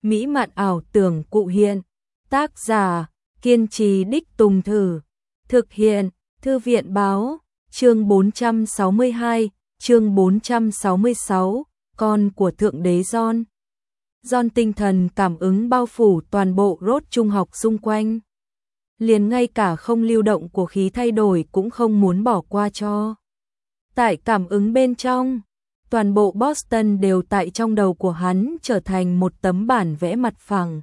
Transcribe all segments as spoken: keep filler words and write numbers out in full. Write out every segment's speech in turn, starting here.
mỹ mạn ảo tưởng cụ hiện. Tác giả, kiên trì đích tùng thử. Thực hiện, Thư viện báo, chương bốn trăm sáu mươi hai, chương bốn trăm sáu mươi sáu, con của Thượng đế John. John tinh thần cảm ứng bao phủ toàn bộ rốt trung học xung quanh. Liền ngay cả không lưu động của khí thay đổi cũng không muốn bỏ qua cho. Tại cảm ứng bên trong, toàn bộ Boston đều tại trong đầu của hắn trở thành một tấm bản vẽ mặt phẳng.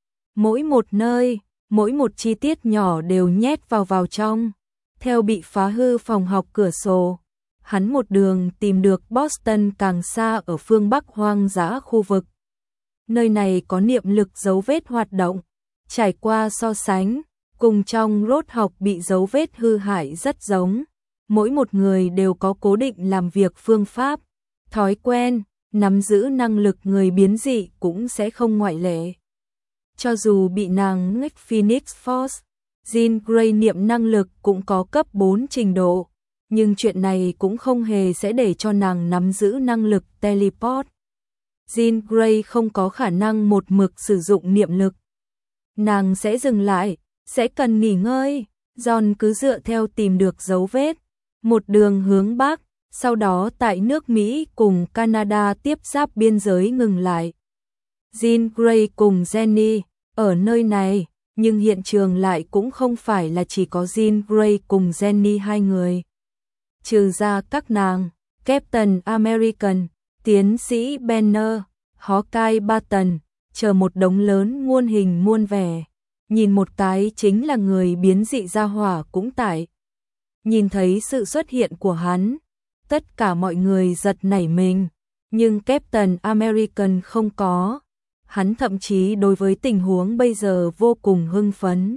Mỗi một nơi, mỗi một chi tiết nhỏ đều nhét vào vào trong. Theo bị phá hư phòng học cửa sổ, hắn một đường tìm được Boston càng xa ở phương Bắc hoang dã khu vực. Nơi này có niệm lực dấu vết hoạt động, trải qua so sánh, cùng trong rốt học bị dấu vết hư hại rất giống. Mỗi một người đều có cố định làm việc phương pháp, thói quen, nắm giữ năng lực người biến dị cũng sẽ không ngoại lệ. Cho dù bị nàng ngách Phoenix Force, Jean Grey niệm năng lực cũng có cấp bốn trình độ, nhưng chuyện này cũng không hề sẽ để cho nàng nắm giữ năng lực teleport. Jean Grey không có khả năng một mực sử dụng niệm lực. Nàng sẽ dừng lại, sẽ cần nghỉ ngơi. John cứ dựa theo tìm được dấu vết, một đường hướng Bắc, sau đó tại nước Mỹ cùng Canada tiếp giáp biên giới ngừng lại. Jean Grey cùng Jenny ở nơi này, nhưng hiện trường lại cũng không phải là chỉ có Jean Grey cùng Jenny hai người. Trừ ra các nàng, Captain American, tiến sĩ Banner, Hawkeye Barton, chờ một đống lớn muôn hình muôn vẻ. Nhìn một cái chính là người biến dị ra hỏa cũng tại. Nhìn thấy sự xuất hiện của hắn, tất cả mọi người giật nảy mình, nhưng Captain American không có. Hắn thậm chí đối với tình huống bây giờ vô cùng hưng phấn.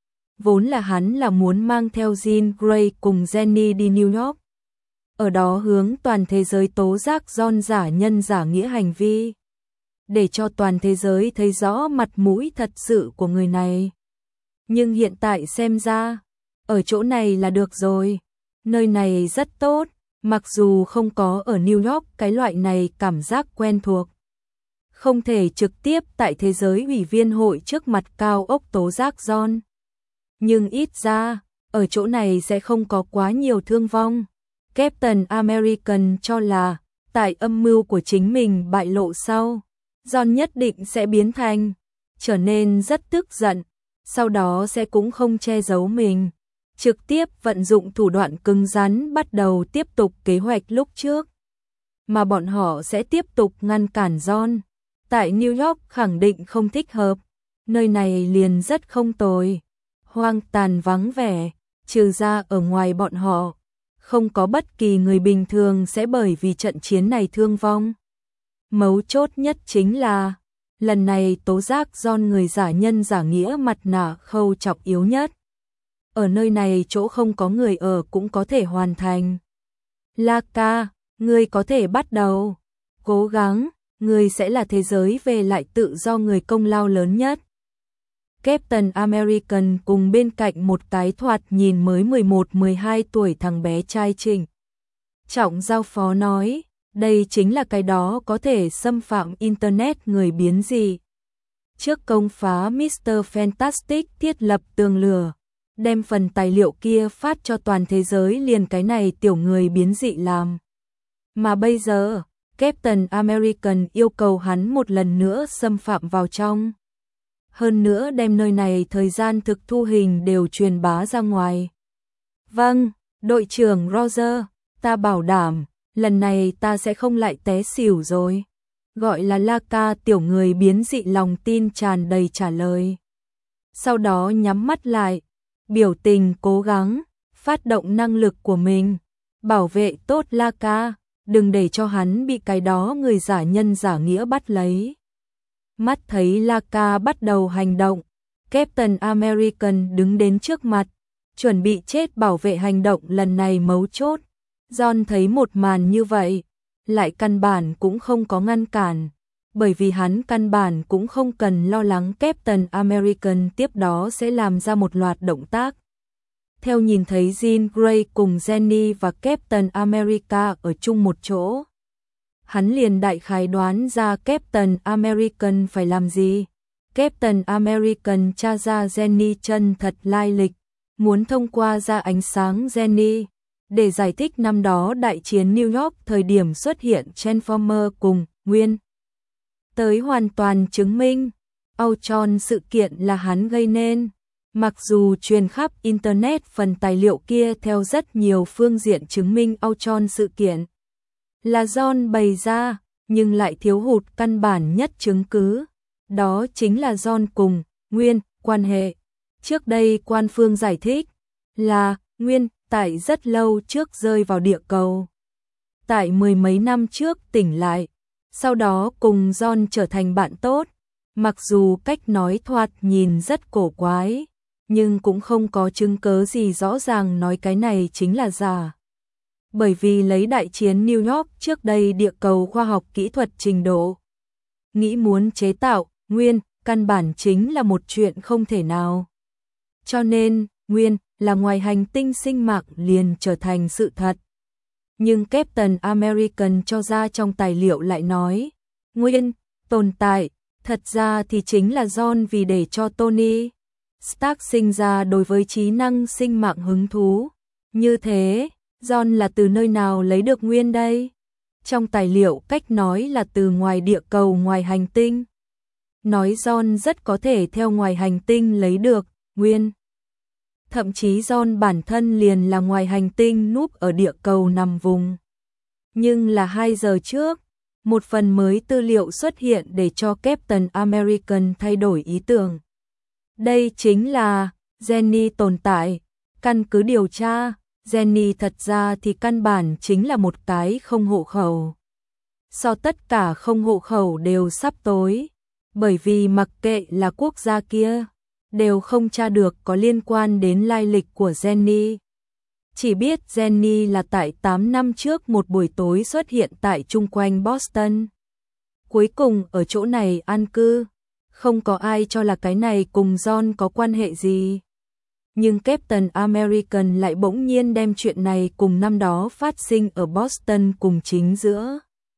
Vốn là hắn là muốn mang theo Jean Grey cùng Jenny đi New York. Ở đó hướng toàn thế giới tố giác John giả nhân giả nghĩa hành vi. Để cho toàn thế giới thấy rõ mặt mũi thật sự của người này. Nhưng hiện tại xem ra, ở chỗ này là được rồi. Nơi này rất tốt, mặc dù không có ở New York cái loại này cảm giác quen thuộc. Không thể trực tiếp tại thế giới ủy viên hội trước mặt cao ốc tố giác John. Nhưng ít ra, ở chỗ này sẽ không có quá nhiều thương vong. Captain American cho là, tại âm mưu của chính mình bại lộ sau, John nhất định sẽ biến thành, trở nên rất tức giận, sau đó sẽ cũng không che giấu mình. Trực tiếp vận dụng thủ đoạn cứng rắn bắt đầu tiếp tục kế hoạch lúc trước. Mà bọn họ sẽ tiếp tục ngăn cản John. Tại New York khẳng định không thích hợp, nơi này liền rất không tồi, hoang tàn vắng vẻ, trừ ra ở ngoài bọn họ, không có bất kỳ người bình thường sẽ bởi vì trận chiến này thương vong. Mấu chốt nhất chính là, lần này tố giác John người giả nhân giả nghĩa mặt nạ khâu trọng yếu nhất. Ở nơi này chỗ không có người ở cũng có thể hoàn thành. Laka, ngươi có thể bắt đầu, cố gắng. Người sẽ là thế giới về lại tự do người công lao lớn nhất. Captain American cùng bên cạnh một cái thoạt nhìn mới mười một mười hai tuổi thằng bé trai Trình. Trọng giao phó nói, đây chính là cái đó có thể xâm phạm Internet người biến dị. Trước công phá mít tơ Fantastic thiết lập tường lửa, đem phần tài liệu kia phát cho toàn thế giới liền cái này tiểu người biến dị làm. Mà bây giờ, Captain American yêu cầu hắn một lần nữa xâm phạm vào trong. Hơn nữa đem nơi này thời gian thực thu hình đều truyền bá ra ngoài. Vâng, đội trưởng Roger, ta bảo đảm, lần này ta sẽ không lại té xỉu rồi. Gọi là Laka tiểu người biến dị lòng tin tràn đầy trả lời. Sau đó nhắm mắt lại, biểu tình cố gắng, phát động năng lực của mình, bảo vệ tốt Laka. Đừng để cho hắn bị cái đó người giả nhân giả nghĩa bắt lấy. Mắt thấy Laka bắt đầu hành động, Captain American đứng đến trước mặt, chuẩn bị chết bảo vệ hành động lần này mấu chốt. John thấy một màn như vậy, lại căn bản cũng không có ngăn cản, bởi vì hắn căn bản cũng không cần lo lắng Captain American tiếp đó sẽ làm ra một loạt động tác. Theo nhìn thấy Jean Grey cùng Jenny và Captain America ở chung một chỗ, hắn liền đại khái đoán ra Captain American phải làm gì. Captain American tra ra Jenny chân thật lai lịch, muốn thông qua ra ánh sáng Jenny để giải thích năm đó đại chiến New York thời điểm xuất hiện Transformer cùng Nguyên. Tới hoàn toàn chứng minh Ultron sự kiện là hắn gây nên. Mặc dù truyền khắp Internet phần tài liệu kia theo rất nhiều phương diện chứng minh Ultron sự kiện là John bày ra, nhưng lại thiếu hụt căn bản nhất chứng cứ. Đó chính là John cùng Nguyên quan hệ. Trước đây quan phương giải thích là Nguyên tại rất lâu trước rơi vào địa cầu, tại mười mấy năm trước tỉnh lại, sau đó cùng John trở thành bạn tốt. Mặc dù cách nói thoạt nhìn rất cổ quái, nhưng cũng không có chứng cứ gì rõ ràng nói cái này chính là giả. Bởi vì lấy đại chiến New York trước đây địa cầu khoa học kỹ thuật trình độ, nghĩ muốn chế tạo Nguyên căn bản chính là một chuyện không thể nào. Cho nên, Nguyên là ngoài hành tinh sinh mạng liền trở thành sự thật. Nhưng Captain American cho ra trong tài liệu lại nói, Nguyên tồn tại, thật ra thì chính là John vì để cho Tony Stark sinh ra đối với trí năng sinh mạng hứng thú. Như thế, John là từ nơi nào lấy được Nguyên đây? Trong tài liệu cách nói là từ ngoài địa cầu ngoài hành tinh. Nói John rất có thể theo ngoài hành tinh lấy được Nguyên. Thậm chí John bản thân liền là ngoài hành tinh núp ở địa cầu nằm vùng. Nhưng là hai giờ trước, một phần mới tư liệu xuất hiện để cho Captain American thay đổi ý tưởng. Đây chính là Jenny tồn tại. Căn cứ điều tra, Jenny thật ra thì căn bản chính là một cái không hộ khẩu. So tất cả không hộ khẩu đều sắp tối, bởi vì mặc kệ là quốc gia kia, đều không tra được có liên quan đến lai lịch của Jenny. Chỉ biết Jenny là tại tám năm trước một buổi tối xuất hiện tại chung quanh Boston. Cuối cùng ở chỗ này an cư, không có ai cho là cái này cùng John có quan hệ gì. Nhưng Captain American lại bỗng nhiên đem chuyện này cùng năm đó phát sinh ở Boston cùng chính giữa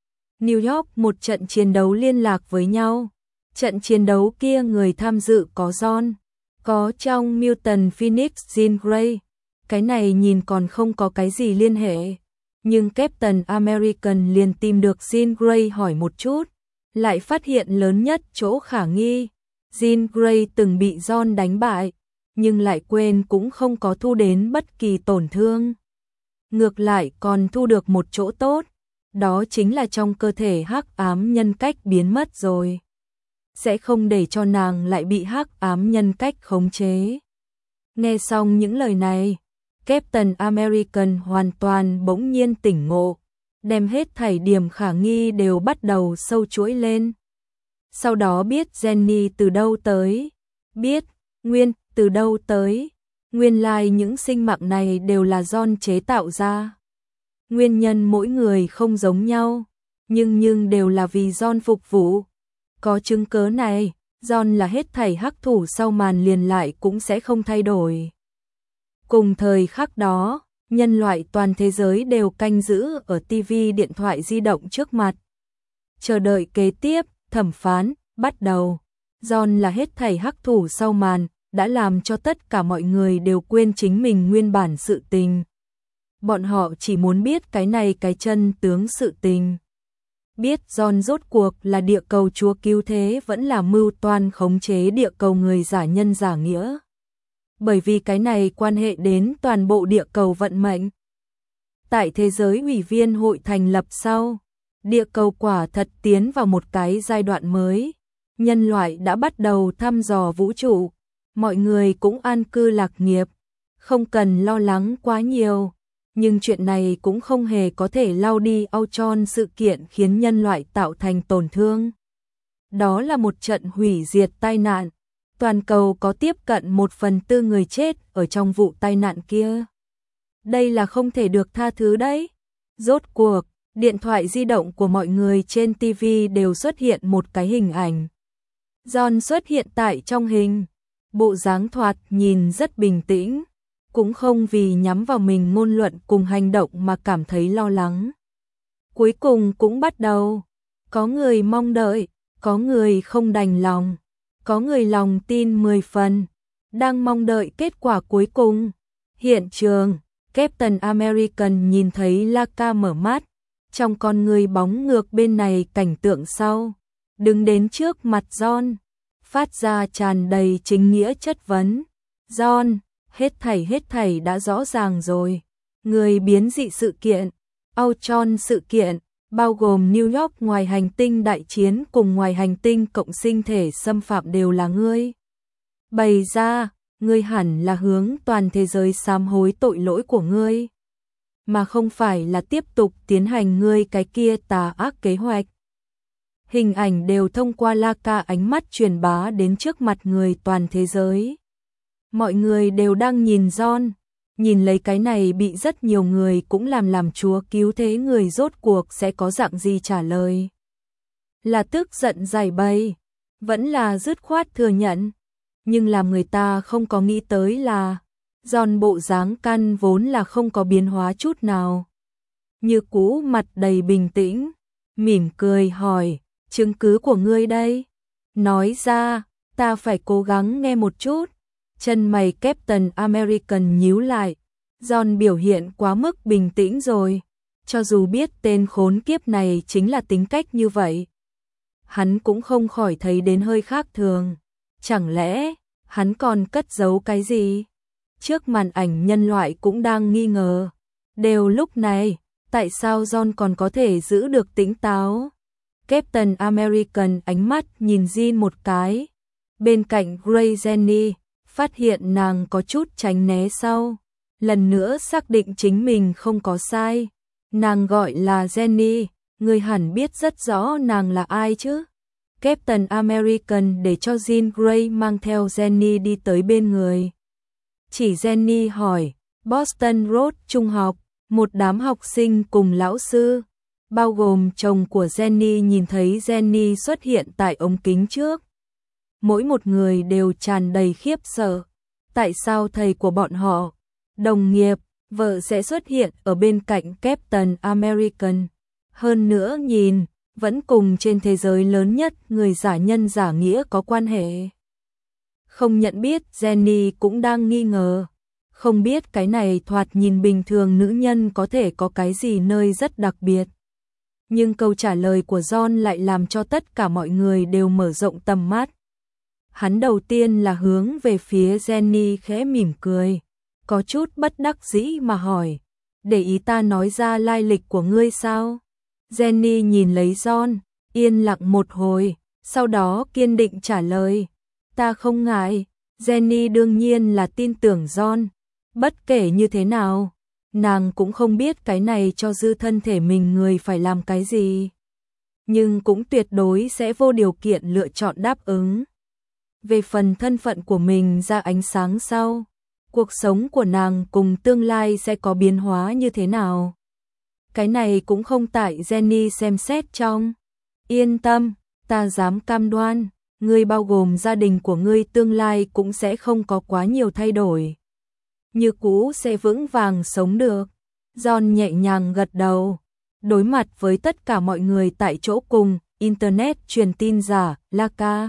New York một trận chiến đấu liên lạc với nhau. Trận chiến đấu kia người tham dự có John, có trong Mutant Phoenix Jean Grey. Cái này nhìn còn không có cái gì liên hệ. Nhưng Captain American liền tìm được Jean Grey hỏi một chút, lại phát hiện lớn nhất chỗ khả nghi. Jean Grey từng bị John đánh bại, nhưng lại quên cũng không có thu đến bất kỳ tổn thương. Ngược lại còn thu được một chỗ tốt, đó chính là trong cơ thể hắc ám nhân cách biến mất rồi. Sẽ không để cho nàng lại bị hắc ám nhân cách khống chế. Nghe xong những lời này, Captain American hoàn toàn bỗng nhiên tỉnh ngộ, đem hết thảy điểm khả nghi đều bắt đầu sâu chuỗi lên. Sau đó biết Jenny từ đâu tới, biết Nguyên từ đâu tới, nguyên lai like những sinh mạng này đều là John chế tạo ra. Nguyên nhân mỗi người không giống nhau, nhưng nhưng đều là vì John phục vụ. Có chứng cớ này, John là hết thảy hắc thủ sau màn liền lại cũng sẽ không thay đổi. Cùng thời khắc đó, nhân loại toàn thế giới đều canh giữ ở ti vi điện thoại di động trước mặt. Chờ đợi kế tiếp, thẩm phán, bắt đầu. John là hết thảy hắc thủ sau màn, đã làm cho tất cả mọi người đều quên chính mình nguyên bản sự tình. Bọn họ chỉ muốn biết cái này cái chân tướng sự tình. Biết John rốt cuộc là địa cầu chúa cứu thế vẫn là mưu toan khống chế địa cầu người giả nhân giả nghĩa. Bởi vì cái này quan hệ đến toàn bộ địa cầu vận mệnh. Tại thế giới ủy viên hội thành lập sau, địa cầu quả thật tiến vào một cái giai đoạn mới. Nhân loại đã bắt đầu thăm dò vũ trụ, mọi người cũng an cư lạc nghiệp, không cần lo lắng quá nhiều. Nhưng chuyện này cũng không hề có thể lau đi Ultron sự kiện khiến nhân loại tạo thành tổn thương. Đó là một trận hủy diệt tai nạn. Toàn cầu có tiếp cận một phần tư người chết ở trong vụ tai nạn kia. Đây là không thể được tha thứ đấy. Rốt cuộc, điện thoại di động của mọi người trên ti vi đều xuất hiện một cái hình ảnh. John xuất hiện tại trong hình. Bộ dáng thoạt nhìn rất bình tĩnh, cũng không vì nhắm vào mình ngôn luận cùng hành động mà cảm thấy lo lắng. Cuối cùng cũng bắt đầu. Có người mong đợi, có người không đành lòng, có người lòng tin mười phần, đang mong đợi kết quả cuối cùng. Hiện trường, Captain American nhìn thấy Laka mở mắt, trong con người bóng ngược bên này cảnh tượng sau, đứng đến trước mặt John, phát ra tràn đầy chính nghĩa chất vấn. John, hết thảy hết thảy đã rõ ràng rồi. Người biến dị sự kiện, Ultron sự kiện, bao gồm New York ngoài hành tinh đại chiến cùng ngoài hành tinh cộng sinh thể xâm phạm đều là ngươi. Bày ra, ngươi hẳn là hướng toàn thế giới sám hối tội lỗi của ngươi, mà không phải là tiếp tục tiến hành ngươi cái kia tà ác kế hoạch. Hình ảnh đều thông qua Laka ánh mắt truyền bá đến trước mặt người toàn thế giới. Mọi người đều đang nhìn John, nhìn lấy cái này bị rất nhiều người cũng làm làm chúa cứu thế người rốt cuộc sẽ có dạng gì trả lời. Là tức giận giải bày, vẫn là dứt khoát thừa nhận, nhưng làm người ta không có nghĩ tới là John bộ dáng căn vốn là không có biến hóa chút nào. Như cũ mặt đầy bình tĩnh, mỉm cười hỏi, chứng cứ của ngươi đây? Nói ra, ta phải cố gắng nghe một chút. Chân mày Captain American nhíu lại, John biểu hiện quá mức bình tĩnh rồi, cho dù biết tên khốn kiếp này chính là tính cách như vậy. Hắn cũng không khỏi thấy đến hơi khác thường, chẳng lẽ hắn còn cất giấu cái gì? Trước màn ảnh nhân loại cũng đang nghi ngờ, đều lúc này, tại sao John còn có thể giữ được tỉnh táo? Captain American ánh mắt nhìn Jean một cái, bên cạnh Grey Jenny, phát hiện nàng có chút tránh né sau, lần nữa xác định chính mình không có sai. Nàng gọi là Jenny, người hẳn biết rất rõ nàng là ai chứ. Captain American để cho Jean Grey mang theo Jenny đi tới bên người. Chỉ Jenny hỏi, Boston Road Trung học, một đám học sinh cùng lão sư, bao gồm chồng của Jenny nhìn thấy Jenny xuất hiện tại ống kính trước. Mỗi một người đều tràn đầy khiếp sợ. Tại sao thầy của bọn họ, đồng nghiệp, vợ sẽ xuất hiện ở bên cạnh Captain American? Hơn nữa nhìn, vẫn cùng trên thế giới lớn nhất người giả nhân giả nghĩa có quan hệ. Không nhận biết Jenny cũng đang nghi ngờ. Không biết cái này thoạt nhìn bình thường nữ nhân có thể có cái gì nơi rất đặc biệt. Nhưng câu trả lời của John lại làm cho tất cả mọi người đều mở rộng tầm mắt. Hắn đầu tiên là hướng về phía Jenny khẽ mỉm cười, có chút bất đắc dĩ mà hỏi, để ý ta nói ra lai lịch của ngươi sao? Jenny nhìn lấy John, yên lặng một hồi, sau đó kiên định trả lời, ta không ngại. Jenny đương nhiên là tin tưởng John, bất kể như thế nào, nàng cũng không biết cái này cho dư thân thể mình người phải làm cái gì, nhưng cũng tuyệt đối sẽ vô điều kiện lựa chọn đáp ứng. Về phần thân phận của mình ra ánh sáng sau, cuộc sống của nàng cùng tương lai sẽ có biến hóa như thế nào, cái này cũng không tại Jenny xem xét trong. Yên tâm, ta dám cam đoan, ngươi bao gồm gia đình của ngươi tương lai cũng sẽ không có quá nhiều thay đổi. Như cũ sẽ vững vàng sống được. John nhẹ nhàng gật đầu, đối mặt với tất cả mọi người tại chỗ cùng, Internet truyền tin giả, Laka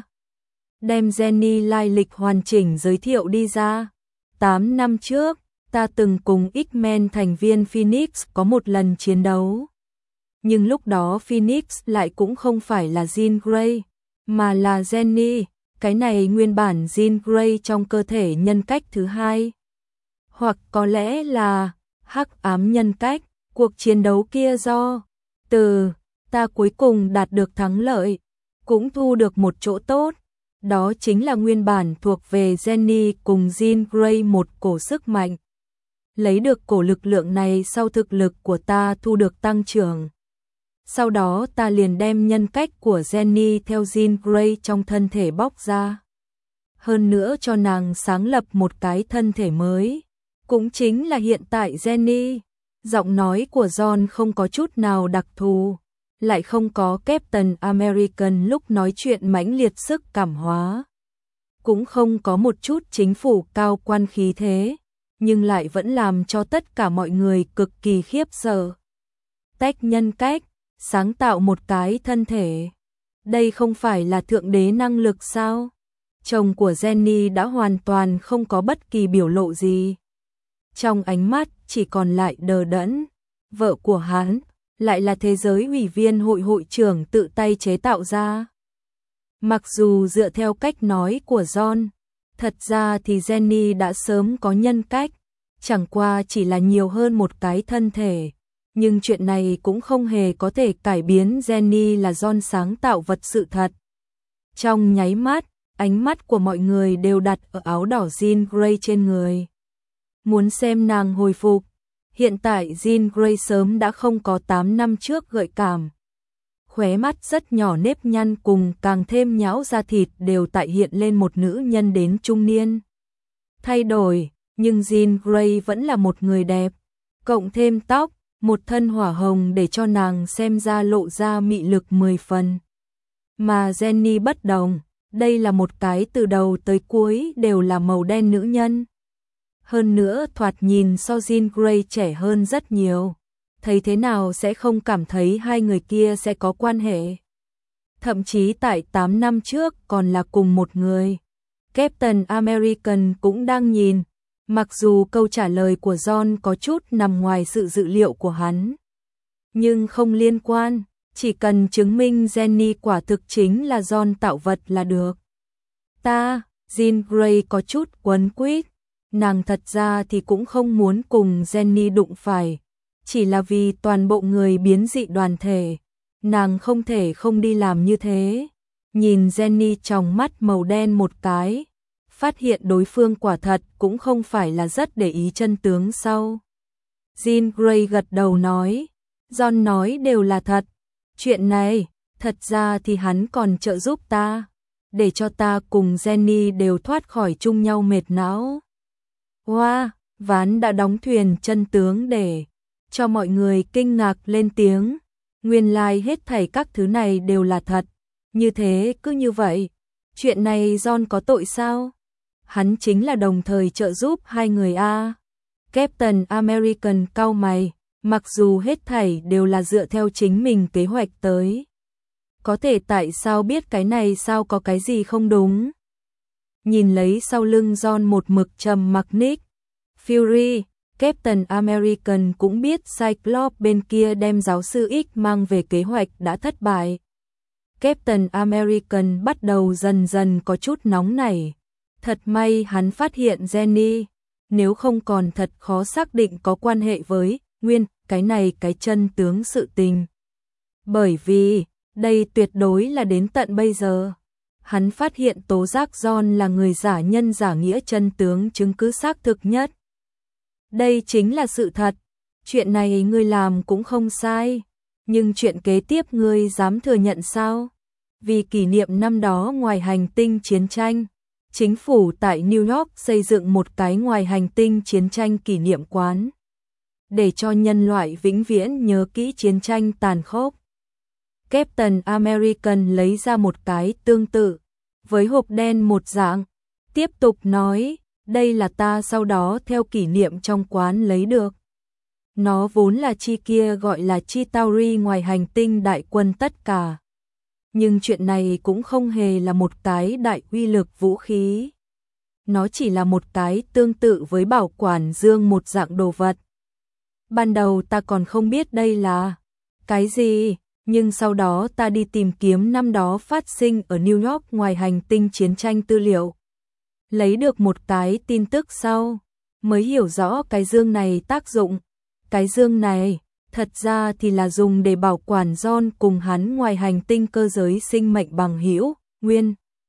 đem Jenny lai lịch hoàn chỉnh giới thiệu đi ra. Tám năm trước, ta từng cùng X-Men thành viên Phoenix có một lần chiến đấu. Nhưng lúc đó Phoenix lại cũng không phải là Jean Grey, mà là Jenny, cái này nguyên bản Jean Grey trong cơ thể nhân cách thứ hai. Hoặc có lẽ là hắc ám nhân cách, cuộc chiến đấu kia do từ ta cuối cùng đạt được thắng lợi, cũng thu được một chỗ tốt. Đó chính là nguyên bản thuộc về Jenny cùng Jean Grey một cổ sức mạnh. Lấy được cổ lực lượng này sau thực lực của ta thu được tăng trưởng. Sau đó ta liền đem nhân cách của Jenny theo Jean Grey trong thân thể bóc ra. Hơn nữa cho nàng sáng lập một cái thân thể mới. Cũng chính là hiện tại Jenny. Giọng nói của John không có chút nào đặc thù. Lại không có Captain American lúc nói chuyện mãnh liệt sức cảm hóa. Cũng không có một chút chính phủ cao quan khí thế. Nhưng lại vẫn làm cho tất cả mọi người cực kỳ khiếp sợ. Tách nhân cách, sáng tạo một cái thân thể. Đây không phải là thượng đế năng lực sao? Chồng của Jenny đã hoàn toàn không có bất kỳ biểu lộ gì. Trong ánh mắt chỉ còn lại đờ đẫn. Vợ của hắn lại là thế giới ủy viên hội hội trưởng tự tay chế tạo ra. Mặc dù dựa theo cách nói của John, thật ra thì Jenny đã sớm có nhân cách, chẳng qua chỉ là nhiều hơn một cái thân thể. Nhưng chuyện này cũng không hề có thể cải biến Jenny là John sáng tạo vật sự thật. Trong nháy mắt, ánh mắt của mọi người đều đặt ở áo đỏ Jean Grey trên người. Muốn xem nàng hồi phục. Hiện tại Jean Grey sớm đã không có tám năm trước gợi cảm. Khóe mắt rất nhỏ nếp nhăn cùng càng thêm nhão da thịt đều tại hiện lên một nữ nhân đến trung niên. Thay đổi, nhưng Jean Grey vẫn là một người đẹp. Cộng thêm tóc, một thân hỏa hồng để cho nàng xem ra lộ ra mị lực mười phần. Mà Jenny bất đồng, đây là một cái từ đầu tới cuối đều là màu đen nữ nhân. Hơn nữa thoạt nhìn so Jean Grey trẻ hơn rất nhiều. Thấy thế nào sẽ không cảm thấy hai người kia sẽ có quan hệ. Thậm chí tại tám năm trước còn là cùng một người. Captain American cũng đang nhìn. Mặc dù câu trả lời của John có chút nằm ngoài sự dự liệu của hắn. Nhưng không liên quan, chỉ cần chứng minh Jenny quả thực chính là John tạo vật là được. Ta, Jean Grey có chút quấn quýt. Nàng thật ra thì cũng không muốn cùng Jenny đụng phải. Chỉ là vì toàn bộ người biến dị đoàn thể. Nàng không thể không đi làm như thế. Nhìn Jenny trong mắt màu đen một cái. Phát hiện đối phương quả thật cũng không phải là rất để ý chân tướng sau. Jean Grey gật đầu nói. John nói đều là thật. Chuyện này, thật ra thì hắn còn trợ giúp ta. Để cho ta cùng Jenny đều thoát khỏi chung nhau mệt não. Hoa, wow, ván đã đóng thuyền chân tướng để cho mọi người kinh ngạc lên tiếng. Nguyên lai like hết thảy các thứ này đều là thật. Như thế cứ như vậy. Chuyện này John có tội sao? Hắn chính là đồng thời trợ giúp hai người a. Captain American cau mày, mặc dù hết thảy đều là dựa theo chính mình kế hoạch tới. Có thể tại sao biết cái này sao có cái gì không đúng? Nhìn lấy sau lưng John một mực trầm mặc Nick Fury, Captain American cũng biết Cyclops bên kia đem giáo sư X mang về kế hoạch đã thất bại. Captain American bắt đầu dần dần có chút nóng nảy. Thật may hắn phát hiện Jenny, nếu không còn thật khó xác định có quan hệ với Nguyên, cái này cái chân tướng sự tình. Bởi vì, đây tuyệt đối là đến tận bây giờ. Hắn phát hiện tố giác John là người giả nhân giả nghĩa chân tướng chứng cứ xác thực nhất. Đây chính là sự thật. Chuyện này ngươi làm cũng không sai. Nhưng chuyện kế tiếp ngươi dám thừa nhận sao? Vì kỷ niệm năm đó ngoài hành tinh chiến tranh, chính phủ tại New York xây dựng một cái ngoài hành tinh chiến tranh kỷ niệm quán. Để cho nhân loại vĩnh viễn nhớ kỹ chiến tranh tàn khốc. Captain American lấy ra một cái tương tự, với hộp đen một dạng. Tiếp tục nói, đây là ta sau đó theo kỷ niệm trong quán lấy được. Nó vốn là chi kia gọi là chi Tauri ngoài hành tinh đại quân tất cả. Nhưng chuyện này cũng không hề là một cái đại uy lực vũ khí. Nó chỉ là một cái tương tự với bảo quản dương một dạng đồ vật. Ban đầu ta còn không biết đây là cái gì, nhưng sau đó ta đi tìm kiếm năm đó phát sinh ở New York ngoài hành tinh chiến tranh tư liệu. Lấy được một cái tin tức sau, mới hiểu rõ cái dương này tác dụng. Cái dương này, thật ra thì là dùng để bảo quản John cùng hắn ngoài hành tinh cơ giới sinh mệnh bằng hữu, nguyên.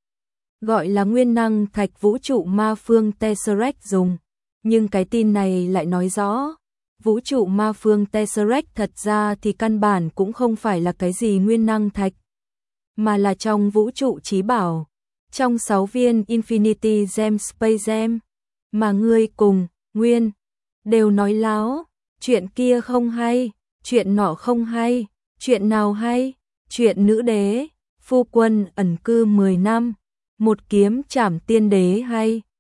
Gọi là nguyên năng thạch vũ trụ ma phương Tesseract dùng. Nhưng cái tin này lại nói rõ, vũ trụ ma phương Tesseract thật ra thì căn bản cũng không phải là cái gì nguyên năng thạch, mà là trong vũ trụ trí bảo. Trong sáu viên Infinity Gem Space Gem, mà ngươi cùng, Nguyên, đều nói láo, chuyện kia không hay, chuyện nọ không hay, chuyện nào hay, chuyện nữ đế, phu quân ẩn cư mười năm, một kiếm trảm tiên đế hay,